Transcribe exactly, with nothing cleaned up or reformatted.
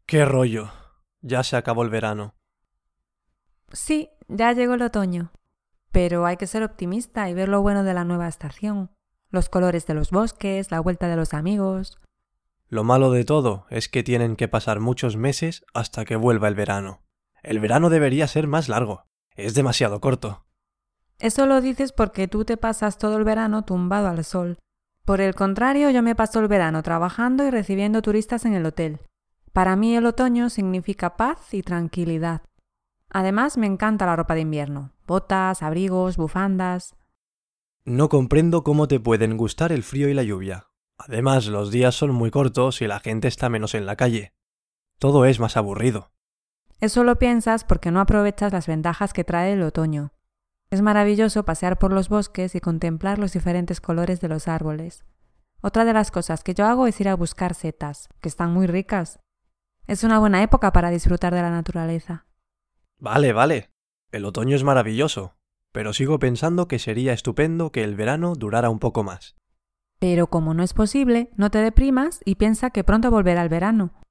¡Qué rollo! Ya se acabó el verano. Sí, ya llegó el otoño. Pero hay que ser optimista y ver lo bueno de la nueva estación. Los colores de los bosques, la vuelta de los amigos. Lo malo de todo es que tienen que pasar muchos meses hasta que vuelva el verano. El verano debería ser más largo. Es demasiado corto. Eso lo dices porque tú te pasas todo el verano tumbado al sol. Por el contrario, yo me paso el verano trabajando y recibiendo turistas en el hotel. Para mí el otoño significa paz y tranquilidad. Además, me encanta la ropa de invierno. Botas, abrigos, bufandas. No comprendo cómo te pueden gustar el frío y la lluvia. Además, los días son muy cortos y la gente está menos en la calle. Todo es más aburrido. Eso lo piensas porque no aprovechas las ventajas que trae el otoño. Es maravilloso pasear por los bosques y contemplar los diferentes colores de los árboles. Otra de las cosas que yo hago es ir a buscar setas, que están muy ricas. Es una buena época para disfrutar de la naturaleza. Vale, vale. El otoño es maravilloso, pero sigo pensando que sería estupendo que el verano durara un poco más. Pero como no es posible, no te deprimas y piensa que pronto volverá el verano.